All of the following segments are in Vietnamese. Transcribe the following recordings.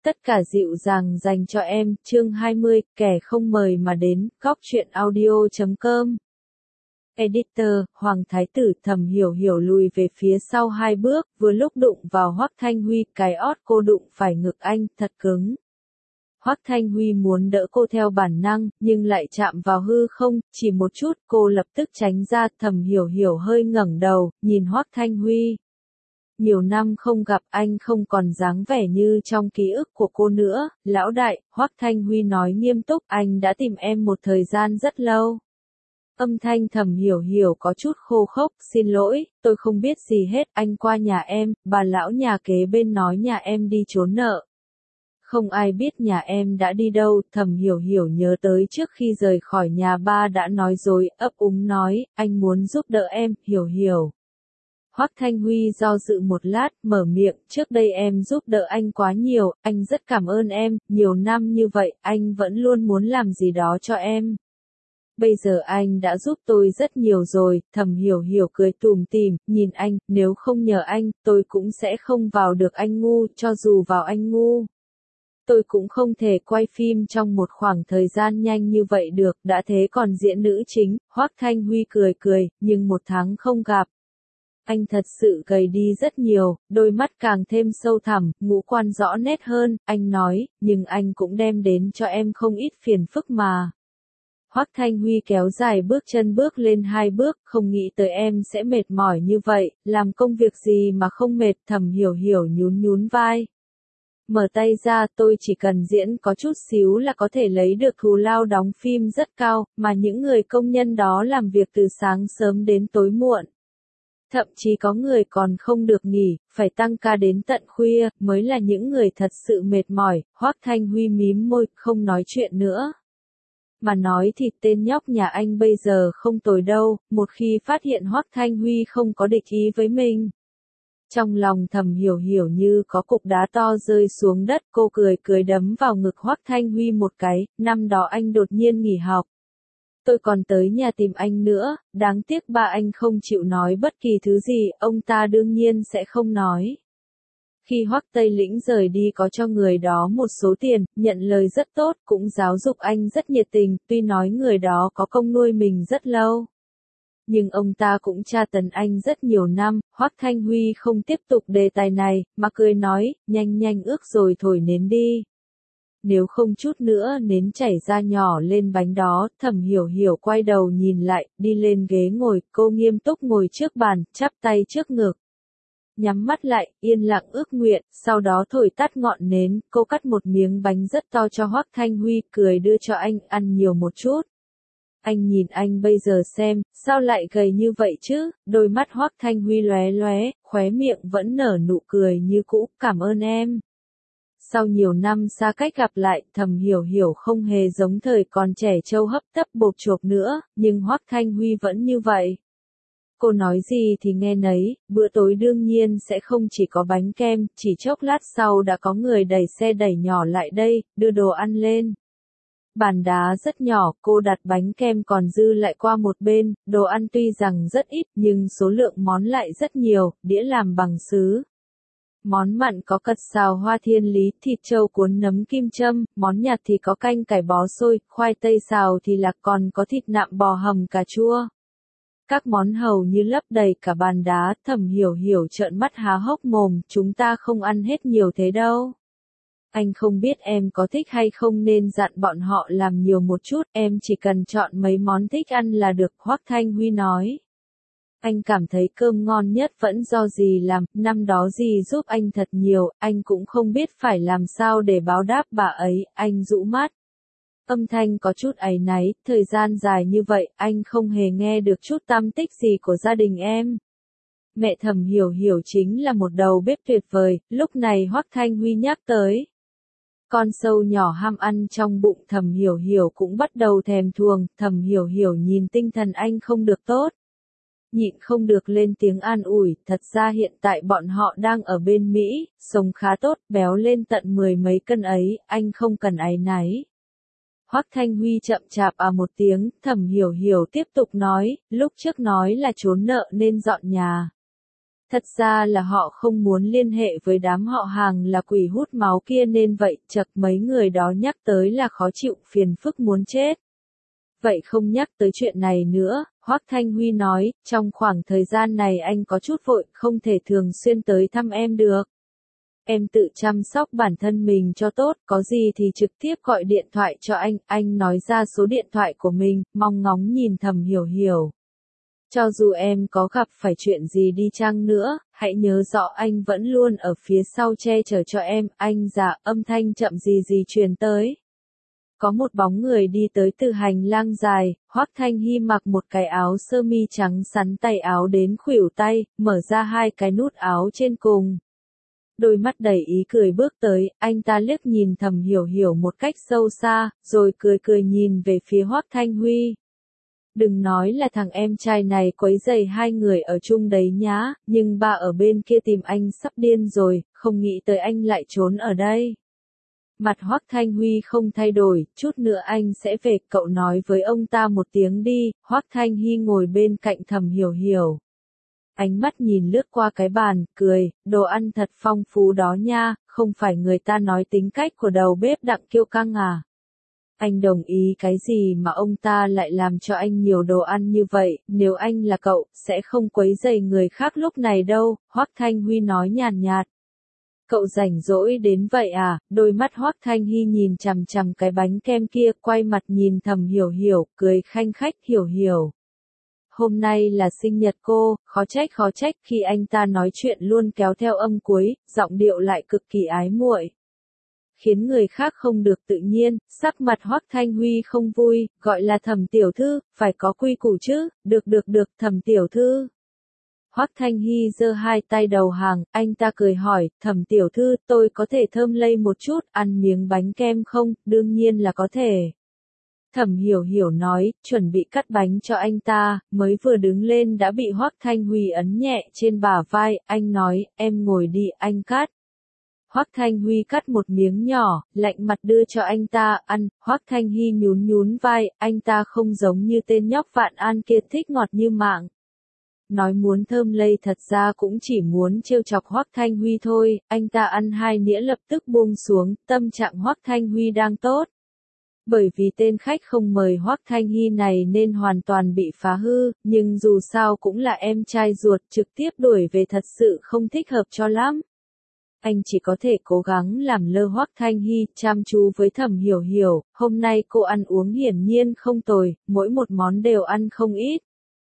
Tất cả dịu dàng dành cho em, chương 20, kẻ không mời mà đến, góc truyện audio.com. Editor, Hoàng Thái Tử Thẩm Hiểu Hiểu lùi về phía sau 2 bước, vừa lúc đụng vào Hoắc Thanh Huy, cái ót cô đụng phải ngực anh, thật cứng. Hoắc Thanh Huy muốn đỡ cô theo bản năng, nhưng lại chạm vào hư không, chỉ một chút, cô lập tức tránh ra, Thẩm Hiểu Hiểu hơi ngẩng đầu, nhìn Hoắc Thanh Huy. Nhiều năm không gặp anh không còn dáng vẻ như trong ký ức của cô nữa, lão đại, Hoắc Thanh Huy nói nghiêm túc, anh đã tìm em một thời gian rất lâu. Âm thanh Thẩm Hiểu Hiểu có chút khô khốc, xin lỗi, tôi không biết gì hết, anh qua nhà em, bà lão nhà kế bên nói nhà em đi trốn nợ. Không ai biết nhà em đã đi đâu, Thẩm Hiểu Hiểu nhớ tới trước khi rời khỏi nhà ba đã nói dối, ấp úng nói, anh muốn giúp đỡ em, Hiểu Hiểu. Hoắc Thanh Huy do dự một lát, mở miệng, trước đây em giúp đỡ anh quá nhiều, anh rất cảm ơn em, nhiều năm như vậy, anh vẫn luôn muốn làm gì đó cho em. Bây giờ anh đã giúp tôi rất nhiều rồi, Thẩm Hiểu Hiểu cười tủm tỉm, nhìn anh, nếu không nhờ anh, tôi cũng sẽ không vào được anh ngu, cho dù vào anh ngu. Tôi cũng không thể quay phim trong một khoảng thời gian nhanh như vậy được, đã thế còn diễn nữ chính, Hoắc Thanh Huy cười cười, nhưng 1 tháng không gặp. Anh thật sự gầy đi rất nhiều, đôi mắt càng thêm sâu thẳm, ngũ quan rõ nét hơn, anh nói, nhưng anh cũng đem đến cho em không ít phiền phức mà. Hoắc Thanh Huy kéo dài bước chân bước lên 2 bước, không nghĩ tới em sẽ mệt mỏi như vậy, làm công việc gì mà không mệt, Thẩm Hiểu Hiểu nhún nhún vai. Mở tay ra, tôi chỉ cần diễn có chút xíu là có thể lấy được thù lao đóng phim rất cao, mà những người công nhân đó làm việc từ sáng sớm đến tối muộn. Thậm chí có người còn không được nghỉ, phải tăng ca đến tận khuya, mới là những người thật sự mệt mỏi, Hoắc Thanh Huy mím môi, không nói chuyện nữa. Mà nói thì tên nhóc nhà anh bây giờ không tồi đâu, một khi phát hiện Hoắc Thanh Huy không có địch ý với mình. Trong lòng Thẩm Hiểu Hiểu như có cục đá to rơi xuống đất, cô cười cười đấm vào ngực Hoắc Thanh Huy một cái, năm đó anh đột nhiên nghỉ học. Tôi còn tới nhà tìm anh nữa, đáng tiếc ba anh không chịu nói bất kỳ thứ gì, ông ta đương nhiên sẽ không nói. Khi Hoắc Tây Lĩnh rời đi có cho người đó một số tiền, nhận lời rất tốt, cũng giáo dục anh rất nhiệt tình, tuy nói người đó có công nuôi mình rất lâu. Nhưng ông ta cũng tra tấn anh rất nhiều năm, Hoắc Thanh Huy không tiếp tục đề tài này, mà cười nói, nhanh nhanh ước rồi thổi nến đi. Nếu không chút nữa nến chảy ra nhỏ lên bánh đó, Thẩm Hiểu Hiểu quay đầu nhìn lại, đi lên ghế ngồi, cô nghiêm túc ngồi trước bàn, chắp tay trước ngực. Nhắm mắt lại, yên lặng ước nguyện, sau đó thổi tắt ngọn nến, cô cắt một miếng bánh rất to cho Hoắc Thanh Huy, cười đưa cho anh, ăn nhiều một chút. Anh nhìn anh bây giờ xem, sao lại gầy như vậy chứ, đôi mắt Hoắc Thanh Huy lóe lóe, khóe miệng vẫn nở nụ cười như cũ, cảm ơn em. Sau nhiều năm xa cách gặp lại, Thẩm Hiểu Hiểu không hề giống thời còn trẻ trâu hấp tấp bộp chộp nữa, nhưng Hoắc Thanh Huy vẫn như vậy. Cô nói gì thì nghe nấy, bữa tối đương nhiên sẽ không chỉ có bánh kem, chỉ chốc lát sau đã có người đẩy xe đẩy nhỏ lại đây, đưa đồ ăn lên. Bàn đá rất nhỏ, cô đặt bánh kem còn dư lại qua một bên, đồ ăn tuy rằng rất ít nhưng số lượng món lại rất nhiều, đĩa làm bằng sứ. Món mặn có cật xào hoa thiên lý, thịt trâu cuốn nấm kim châm, món nhạt thì có canh cải bó xôi, khoai tây xào thì là còn có thịt nạm bò hầm cà chua. Các món hầu như lấp đầy cả bàn đá, Thẩm Hiểu Hiểu trợn mắt há hốc mồm, chúng ta không ăn hết nhiều thế đâu. Anh không biết em có thích hay không nên dặn bọn họ làm nhiều một chút, em chỉ cần chọn mấy món thích ăn là được, Hoắc Thanh Huy nói. Anh cảm thấy cơm ngon nhất vẫn do dì làm, năm đó dì giúp anh thật nhiều, anh cũng không biết phải làm sao để báo đáp bà ấy, anh rũ mắt. Âm thanh có chút áy náy, thời gian dài như vậy, anh không hề nghe được chút tăm tích gì của gia đình em. Mẹ Thẩm Hiểu Hiểu chính là một đầu bếp tuyệt vời, lúc này Hoắc Thanh Huy nhắc tới. Con sâu nhỏ ham ăn trong bụng Thẩm Hiểu Hiểu cũng bắt đầu thèm thuồng, Thẩm Hiểu Hiểu nhìn tinh thần anh không được tốt. Nhịn không được lên tiếng an ủi, thật ra hiện tại bọn họ đang ở bên Mỹ, sống khá tốt, béo lên tận 10 mấy cân ấy, anh không cần áy náy. Hoắc Thanh Huy chậm chạp một tiếng, Thẩm Hiểu Hiểu tiếp tục nói, lúc trước nói là trốn nợ nên dọn nhà. Thật ra là họ không muốn liên hệ với đám họ hàng là quỷ hút máu kia nên vậy, chật mấy người đó nhắc tới là khó chịu phiền phức muốn chết. Vậy không nhắc tới chuyện này nữa, Hoắc Thanh Huy nói, trong khoảng thời gian này anh có chút vội, không thể thường xuyên tới thăm em được. Em tự chăm sóc bản thân mình cho tốt, có gì thì trực tiếp gọi điện thoại cho anh nói ra số điện thoại của mình, mong ngóng nhìn Thẩm Hiểu Hiểu. Cho dù em có gặp phải chuyện gì đi chăng nữa, hãy nhớ rõ anh vẫn luôn ở phía sau che chở cho em, anh già, âm thanh chậm gì truyền tới. Có một bóng người đi tới từ hành lang dài, Hoắc Thanh Hi mặc một cái áo sơ mi trắng sắn tay áo đến khuỷu tay, mở ra hai cái nút áo trên cùng. Đôi mắt đầy ý cười bước tới, anh ta liếc nhìn Thẩm Hiểu Hiểu một cách sâu xa, rồi cười nhìn về phía Hoắc Thanh Huy. Đừng nói là thằng em trai này quấy rầy hai người ở chung đấy nhá, nhưng ba ở bên kia tìm anh sắp điên rồi, không nghĩ tới anh lại trốn ở đây. Mặt Hoắc Thanh Huy không thay đổi, chút nữa anh sẽ về, cậu nói với ông ta một tiếng đi. Hoắc Thanh Hi ngồi bên cạnh Thẩm Hiểu Hiểu. Ánh mắt nhìn lướt qua cái bàn, cười, đồ ăn thật phong phú đó nha, không phải người ta nói tính cách của đầu bếp Đặng Kiêu Căng à. Anh đồng ý cái gì mà ông ta lại làm cho anh nhiều đồ ăn như vậy, nếu anh là cậu, sẽ không quấy rầy người khác lúc này đâu, Hoắc Thanh Huy nói nhàn nhạt. Cậu rảnh rỗi đến vậy à, đôi mắt Hoắc Thanh Hi nhìn chằm chằm cái bánh kem kia, quay mặt nhìn Thẩm Hiểu Hiểu, cười khanh khách. Hiểu Hiểu. Hôm nay là sinh nhật cô, khó trách khi anh ta nói chuyện luôn kéo theo âm cuối, giọng điệu lại cực kỳ ái muội. Khiến người khác không được tự nhiên, sắc mặt Hoắc Thanh Huy không vui, gọi là Thẩm tiểu thư, phải có quy củ chứ, được, Thẩm tiểu thư. Hoắc Thanh Hi giơ hai tay đầu hàng, anh ta cười hỏi, Thẩm tiểu thư, tôi có thể thơm lây một chút, ăn miếng bánh kem không, đương nhiên là có thể. Thẩm Hiểu Hiểu nói, chuẩn bị cắt bánh cho anh ta, mới vừa đứng lên đã bị Hoắc Thanh Huy ấn nhẹ trên bả vai, anh nói, em ngồi đi, anh cắt. Hoắc Thanh Huy cắt một miếng nhỏ, lạnh mặt đưa cho anh ta, ăn. Hoắc Thanh Hi nhún vai, anh ta không giống như tên nhóc Vạn An kia thích ngọt như mạng. Nói muốn thơm lây thật ra cũng chỉ muốn trêu chọc Hoắc Thanh Huy thôi, anh ta ăn hai nĩa lập tức buông xuống, tâm trạng Hoắc Thanh Huy đang tốt. Bởi vì tên khách không mời Hoắc Thanh Hi này nên hoàn toàn bị phá hư, nhưng dù sao cũng là em trai ruột, trực tiếp đuổi về thật sự không thích hợp cho lắm. Anh chỉ có thể cố gắng làm lơ Hoắc Thanh Hi, chăm chú với Thẩm Hiểu Hiểu, hôm nay cô ăn uống hiển nhiên không tồi, mỗi một món đều ăn không ít.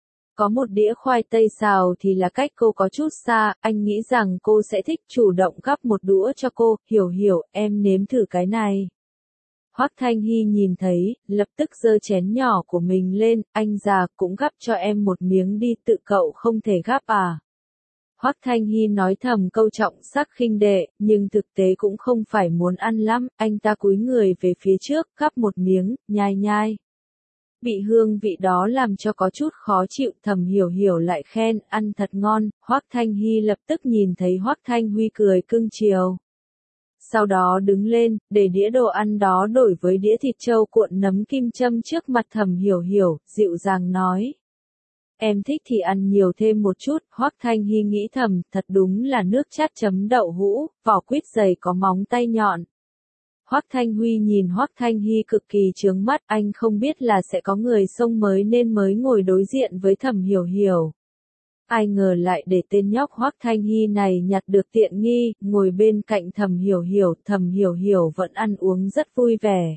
Có một đĩa khoai tây xào thì là cách cô có chút xa, anh nghĩ rằng cô sẽ thích, chủ động gắp một đũa cho cô, Hiểu, em nếm thử cái này. Hoắc Thanh Hi nhìn thấy, lập tức giơ chén nhỏ của mình lên, anh già cũng gắp cho em một miếng đi, tự cậu không thể gắp à. Hoắc Thanh Hi nói thầm câu trọng sắc khinh đệ, nhưng thực tế cũng không phải muốn ăn lắm, anh ta cúi người về phía trước, gắp một miếng, nhai. Bị hương vị đó làm cho có chút khó chịu, Thẩm Hiểu Hiểu lại khen, ăn thật ngon, Hoắc Thanh Hi lập tức nhìn thấy Hoắc Thanh Huy cười cưng chiều. Sau đó đứng lên, để đĩa đồ ăn đó đổi với đĩa thịt trâu cuộn nấm kim châm trước mặt Thẩm Hiểu Hiểu, dịu dàng nói. Em thích thì ăn nhiều thêm một chút, Hoắc Thanh Hi nghĩ thầm, thật đúng là nước chát chấm đậu hũ, vỏ quýt dày có móng tay nhọn. Hoắc Thanh Huy nhìn Hoắc Thanh Hi cực kỳ chướng mắt, anh không biết là sẽ có người xông mới nên mới ngồi đối diện với Thẩm Hiểu Hiểu. Ai ngờ lại để tên nhóc Hoắc Thanh Hi này nhặt được tiện nghi, ngồi bên cạnh Thẩm Hiểu Hiểu vẫn ăn uống rất vui vẻ.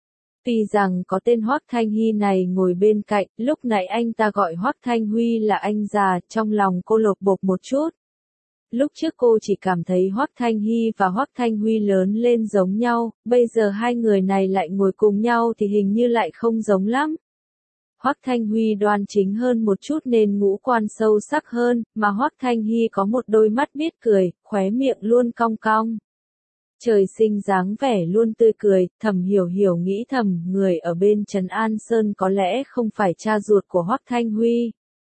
Tuy rằng có tên Hoắc Thanh Hi này ngồi bên cạnh, lúc nãy anh ta gọi Hoắc Thanh Huy là anh già, trong lòng cô lột bột một chút. Lúc trước cô chỉ cảm thấy Hoắc Thanh Hi và Hoắc Thanh Huy lớn lên giống nhau, bây giờ hai người này lại ngồi cùng nhau thì hình như lại không giống lắm. Hoắc Thanh Huy đoan chính hơn một chút nên ngũ quan sâu sắc hơn, mà Hoắc Thanh Hi có một đôi mắt biết cười, khóe miệng luôn cong cong. Trời sinh dáng vẻ luôn tươi cười, Thẩm Hiểu Hiểu nghĩ thầm, người ở bên Trấn An Sơn có lẽ không phải cha ruột của Hoắc Thanh Huy.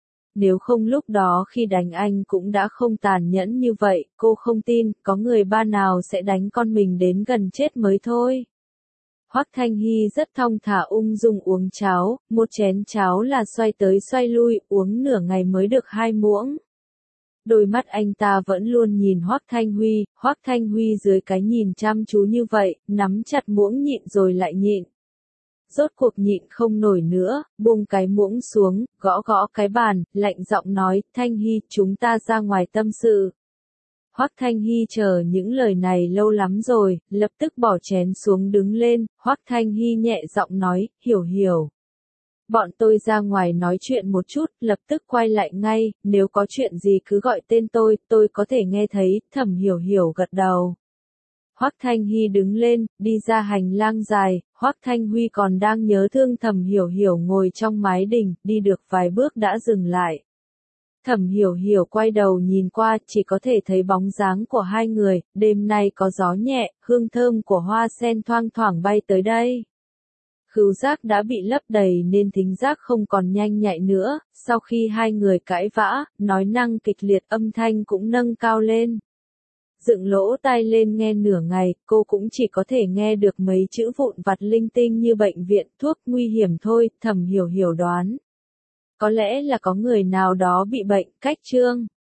Nếu không lúc đó khi đánh anh cũng đã không tàn nhẫn như vậy, cô không tin, có người ba nào sẽ đánh con mình đến gần chết mới thôi. Hoắc Thanh Hi rất thong thả ung dung uống cháo, một chén cháo là xoay tới xoay lui, uống nửa ngày mới được 2 muỗng. Đôi mắt anh ta vẫn luôn nhìn Hoắc Thanh Huy dưới cái nhìn chăm chú như vậy, nắm chặt muỗng nhịn rồi lại nhịn. Rốt cuộc nhịn không nổi nữa, buông cái muỗng xuống, gõ gõ cái bàn, lạnh giọng nói, Thanh Hy, chúng ta ra ngoài tâm sự. Hoắc Thanh Hy chờ những lời này lâu lắm rồi, lập tức bỏ chén xuống đứng lên, Hoắc Thanh Hy nhẹ giọng nói, hiểu. Bọn tôi ra ngoài nói chuyện một chút, lập tức quay lại ngay, nếu có chuyện gì cứ gọi tên tôi có thể nghe thấy, Thẩm Hiểu gật đầu. Hoắc Thanh Hy đứng lên, đi ra hành lang dài, Hoắc Thanh Huy còn đang nhớ thương Thẩm Hiểu ngồi trong mái đình, đi được vài bước đã dừng lại. Thẩm Hiểu quay đầu nhìn qua, chỉ có thể thấy bóng dáng của hai người, đêm nay có gió nhẹ, hương thơm của hoa sen thoang thoảng bay tới đây. Khứu giác đã bị lấp đầy nên thính giác không còn nhanh nhạy nữa, sau khi hai người cãi vã, nói năng kịch liệt âm thanh cũng nâng cao lên. Dựng lỗ tai lên nghe nửa ngày, cô cũng chỉ có thể nghe được mấy chữ vụn vặt linh tinh như bệnh viện, thuốc nguy hiểm thôi, Thẩm Hiểu đoán. Có lẽ là có người nào đó bị bệnh, cách chương.